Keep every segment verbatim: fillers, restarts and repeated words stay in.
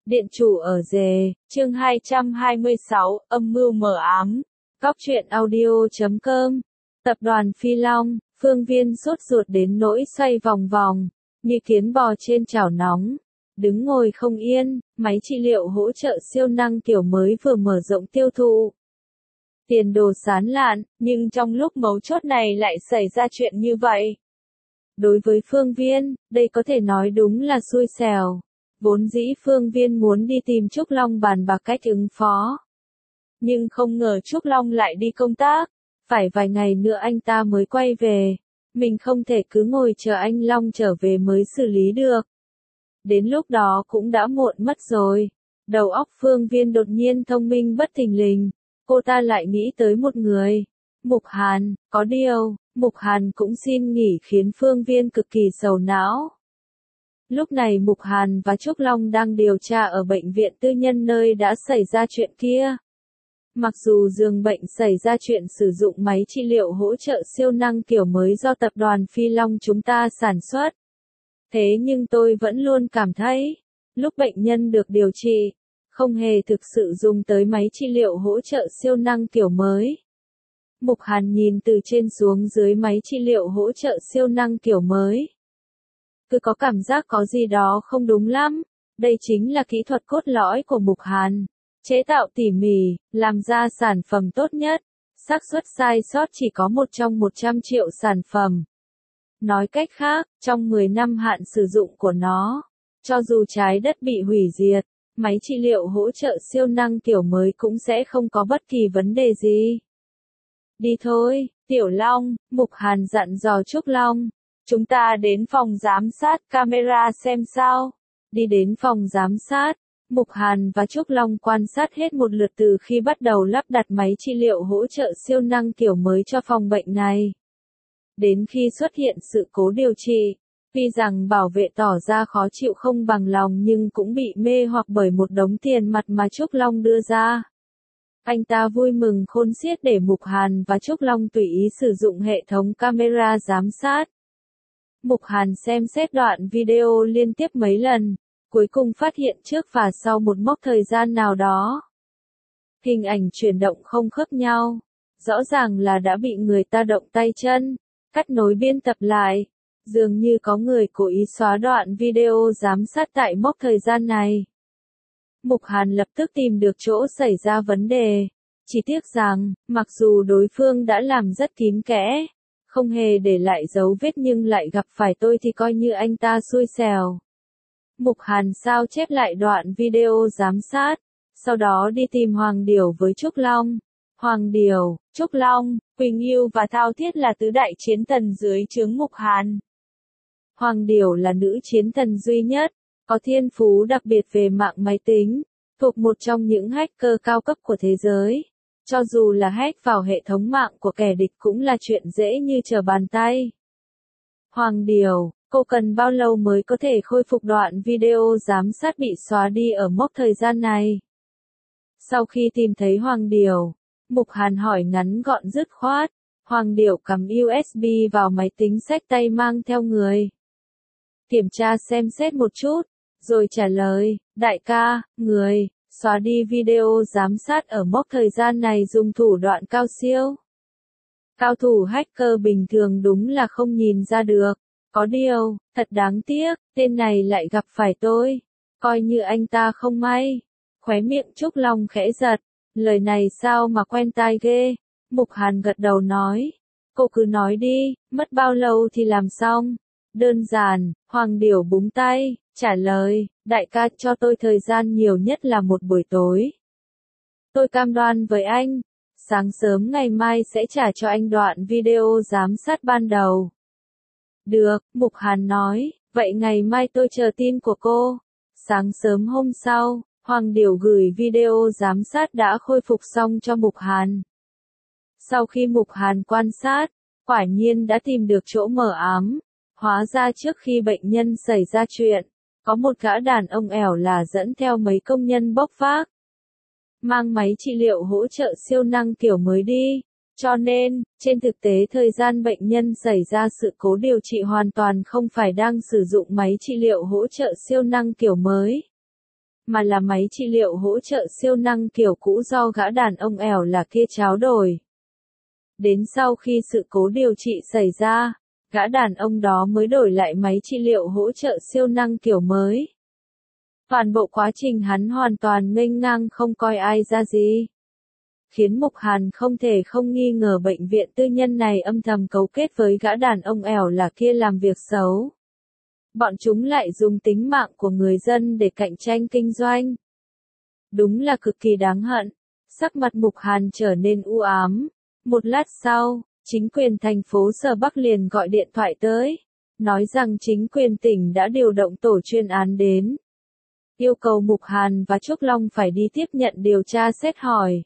Điện chủ ở rề, chương hai trăm hai mươi sáu, âm mưu mờ ám. Góc truyện audio chấm com. Tập đoàn Phi Long, Phương Viên sốt ruột đến nỗi xoay vòng vòng, như kiến bò trên chảo nóng. Đứng ngồi không yên, máy trị liệu hỗ trợ siêu năng kiểu mới vừa mở rộng tiêu thụ. Tiền đồ sán lạn, nhưng trong lúc mấu chốt này lại xảy ra chuyện như vậy. Đối với Phương Viên, đây có thể nói đúng là xui xẻo. Vốn dĩ Phương Viên muốn đi tìm Trúc Long bàn bạc cách ứng phó. Nhưng không ngờ Trúc Long lại đi công tác. Phải vài ngày nữa anh ta mới quay về. Mình không thể cứ ngồi chờ anh Long trở về mới xử lý được. Đến lúc đó cũng đã muộn mất rồi. Đầu óc Phương Viên đột nhiên thông minh bất thình lình. Cô ta lại nghĩ tới một người. Mục Hàn, có điều, Mục Hàn cũng xin nghỉ khiến Phương Viên cực kỳ sầu não. Lúc này Mục Hàn và Trúc Long đang điều tra ở bệnh viện tư nhân nơi đã xảy ra chuyện kia. Mặc dù giường bệnh xảy ra chuyện sử dụng máy trị liệu hỗ trợ siêu năng kiểu mới do tập đoàn Phi Long chúng ta sản xuất. Thế nhưng tôi vẫn luôn cảm thấy, lúc bệnh nhân được điều trị, không hề thực sự dùng tới máy trị liệu hỗ trợ siêu năng kiểu mới. Mục Hàn nhìn từ trên xuống dưới máy trị liệu hỗ trợ siêu năng kiểu mới. Cứ có cảm giác có gì đó không đúng lắm. Đây chính là kỹ thuật cốt lõi của Mục Hàn. Chế tạo tỉ mỉ, làm ra sản phẩm tốt nhất. Xác suất sai sót chỉ có một trong một trăm triệu sản phẩm. Nói cách khác, trong mười năm hạn sử dụng của nó, cho dù trái đất bị hủy diệt, máy trị liệu hỗ trợ siêu năng kiểu mới cũng sẽ không có bất kỳ vấn đề gì. Đi thôi, Tiểu Long, Mục Hàn dặn dò Trúc Long. Chúng ta đến phòng giám sát camera xem sao. Đi đến phòng giám sát, Mục Hàn và Trúc Long quan sát hết một lượt từ khi bắt đầu lắp đặt máy trị liệu hỗ trợ siêu năng kiểu mới cho phòng bệnh này. Đến khi xuất hiện sự cố điều trị, tuy rằng bảo vệ tỏ ra khó chịu không bằng lòng nhưng cũng bị mê hoặc bởi một đống tiền mặt mà Trúc Long đưa ra. Anh ta vui mừng khôn xiết để Mục Hàn và Trúc Long tùy ý sử dụng hệ thống camera giám sát. Mục Hàn xem xét đoạn video liên tiếp mấy lần, cuối cùng phát hiện trước và sau một mốc thời gian nào đó. Hình ảnh chuyển động không khớp nhau, rõ ràng là đã bị người ta động tay chân, cắt nối biên tập lại, dường như có người cố ý xóa đoạn video giám sát tại mốc thời gian này. Mục Hàn lập tức tìm được chỗ xảy ra vấn đề, chỉ tiếc rằng, mặc dù đối phương đã làm rất kín kẽ, không hề để lại dấu vết nhưng lại gặp phải tôi thì coi như anh ta xui xẻo. Mục Hàn sao chép lại đoạn video giám sát, sau đó đi tìm Hoàng Điểu với Trúc Long. Hoàng Điểu, Trúc Long, Quỳnh Yêu và Thao Thiết là tứ đại chiến thần dưới trướng Mục Hàn. Hoàng Điểu là nữ chiến thần duy nhất, có thiên phú đặc biệt về mạng máy tính, thuộc một trong những hacker cao cấp của thế giới. Cho dù là hack vào hệ thống mạng của kẻ địch cũng là chuyện dễ như trở bàn tay. Hoàng Điểu, cô cần bao lâu mới có thể khôi phục đoạn video giám sát bị xóa đi ở mốc thời gian này? Sau khi tìm thấy Hoàng Điểu, Mục Hàn hỏi ngắn gọn dứt khoát. Hoàng Điểu cắm u ét bê vào máy tính xách tay mang theo người. Kiểm tra xem xét một chút, rồi trả lời, đại ca, người, xóa đi video giám sát ở mốc thời gian này dùng thủ đoạn cao siêu. Cao thủ hacker bình thường đúng là không nhìn ra được. Có điều, thật đáng tiếc, tên này lại gặp phải tôi. Coi như anh ta không may. Khóe miệng Trúc Long khẽ giật. Lời này sao mà quen tai ghê. Mục Hàn gật đầu nói. Cô cứ nói đi, mất bao lâu thì làm xong. Đơn giản, Hoàng Điểu búng tay, trả lời, đại ca cho tôi thời gian nhiều nhất là một buổi tối. Tôi cam đoan với anh, sáng sớm ngày mai sẽ trả cho anh đoạn video giám sát ban đầu. Được, Mục Hàn nói, vậy ngày mai tôi chờ tin của cô. Sáng sớm hôm sau, Hoàng Điểu gửi video giám sát đã khôi phục xong cho Mục Hàn. Sau khi Mục Hàn quan sát, quả nhiên đã tìm được chỗ mờ ám. Hóa ra trước khi bệnh nhân xảy ra chuyện, có một gã đàn ông ẻo là dẫn theo mấy công nhân bốc vác. Mang máy trị liệu hỗ trợ siêu năng kiểu mới đi. Cho nên, trên thực tế thời gian bệnh nhân xảy ra sự cố điều trị hoàn toàn không phải đang sử dụng máy trị liệu hỗ trợ siêu năng kiểu mới. mà là máy trị liệu hỗ trợ siêu năng kiểu cũ do gã đàn ông ẻo là kia tráo đổi. Đến sau khi sự cố điều trị xảy ra, gã đàn ông đó mới đổi lại máy trị liệu hỗ trợ siêu năng kiểu mới. Toàn bộ quá trình hắn hoàn toàn nghênh ngang không coi ai ra gì. Khiến Mục Hàn không thể không nghi ngờ bệnh viện tư nhân này âm thầm cấu kết với gã đàn ông ẻo là kia làm việc xấu. Bọn chúng lại dùng tính mạng của người dân để cạnh tranh kinh doanh. Đúng là cực kỳ đáng hận. Sắc mặt Mục Hàn trở nên u ám. Một lát sau, chính quyền thành phố Sở Bắc liền gọi điện thoại tới, nói rằng chính quyền tỉnh đã điều động tổ chuyên án đến. Yêu cầu Mục Hàn và Trúc Long phải đi tiếp nhận điều tra xét hỏi.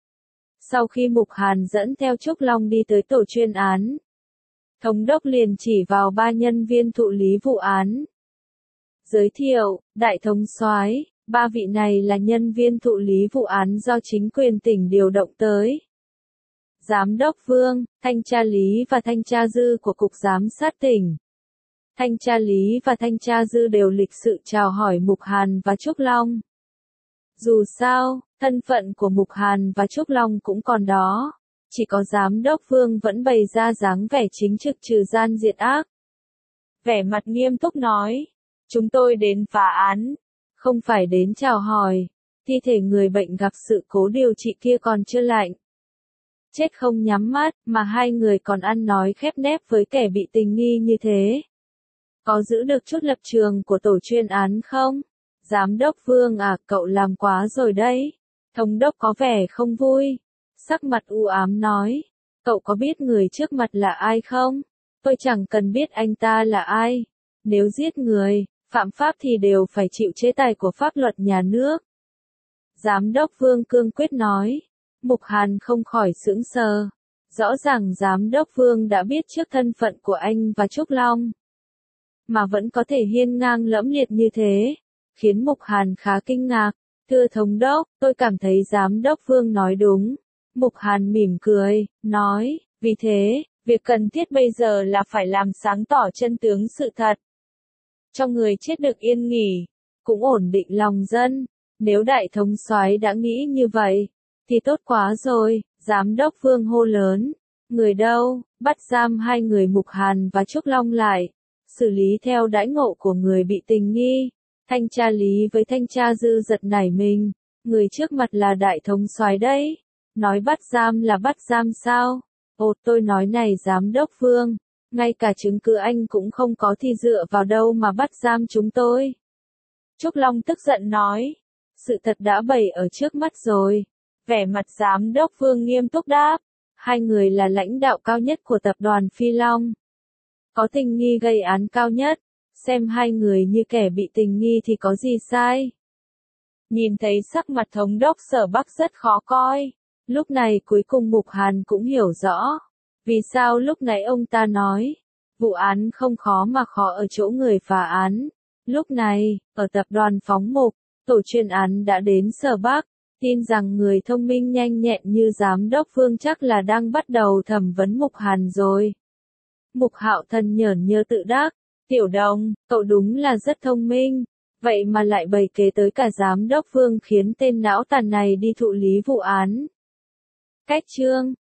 Sau khi Mục Hàn dẫn theo Trúc Long đi tới tổ chuyên án, thống đốc liền chỉ vào ba nhân viên thụ lý vụ án. Giới thiệu, đại thống soái, ba vị này là nhân viên thụ lý vụ án do chính quyền tỉnh điều động tới. Giám đốc Vương, thanh tra Lý và thanh tra Dư của Cục Giám sát tỉnh. Thanh tra Lý và thanh tra Dư đều lịch sự chào hỏi Mục Hàn và Trúc Long. Dù sao, thân phận của Mục Hàn và Trúc Long cũng còn đó. Chỉ có giám đốc Vương vẫn bày ra dáng vẻ chính trực trừ gian diệt ác. Vẻ mặt nghiêm túc nói, chúng tôi đến phá án, không phải đến chào hỏi. Thi thể người bệnh gặp sự cố điều trị kia còn chưa lạnh. Chết không nhắm mắt, mà hai người còn ăn nói khép nép với kẻ bị tình nghi như thế. Có giữ được chút lập trường của tổ chuyên án không? Giám đốc Vương à, cậu làm quá rồi đấy. Thống đốc có vẻ không vui. Sắc mặt u ám nói, cậu có biết người trước mặt là ai không? Tôi chẳng cần biết anh ta là ai. Nếu giết người, phạm pháp thì đều phải chịu chế tài của pháp luật nhà nước. Giám đốc Vương cương quyết nói. Mục Hàn không khỏi sững sờ. Rõ ràng giám đốc Vương đã biết trước thân phận của anh và Trúc Long, mà vẫn có thể hiên ngang lẫm liệt như thế, khiến Mục Hàn khá kinh ngạc. Thưa thống đốc, tôi cảm thấy giám đốc Vương nói đúng. Mục Hàn mỉm cười, nói, vì thế, việc cần thiết bây giờ là phải làm sáng tỏ chân tướng sự thật. Cho người chết được yên nghỉ, cũng ổn định lòng dân. Nếu đại thống soái đã nghĩ như vậy, thì tốt quá rồi. Giám đốc Vương hô lớn, người đâu, bắt giam hai người Mục Hàn và Trúc Long lại, xử lý theo đãi ngộ của người bị tình nghi. Thanh tra Lý với thanh tra Dư giật nảy mình, người trước mặt là đại thống soái đấy, nói bắt giam là bắt giam sao? Ồ, tôi nói này giám đốc Vương, ngay cả chứng cứ anh cũng không có thì dựa vào đâu mà bắt giam chúng tôi. Trúc Long tức giận nói, sự thật đã bày ở trước mắt rồi. Vẻ mặt giám đốc Vương nghiêm túc đáp, hai người là lãnh đạo cao nhất của tập đoàn Phi Long, có tình nghi gây án cao nhất, xem hai người như kẻ bị tình nghi thì có gì sai. Nhìn thấy sắc mặt thống đốc Sở Bắc rất khó coi, lúc này cuối cùng Mục Hàn cũng hiểu rõ, vì sao lúc nãy ông ta nói, vụ án không khó mà khó ở chỗ người phá án. Lúc này, ở tập đoàn Phóng Mục, tổ chuyên án đã đến Sở Bắc, tin rằng người thông minh nhanh nhẹn như giám đốc Vương chắc là đang bắt đầu thẩm vấn Mục Hàn rồi. Mục Hạo Thần nhởn nhơ tự đắc, Tiểu Đồng, cậu đúng là rất thông minh, vậy mà lại bày kế tới cả giám đốc Vương khiến tên não tàn này đi thụ lý vụ án. Cách chương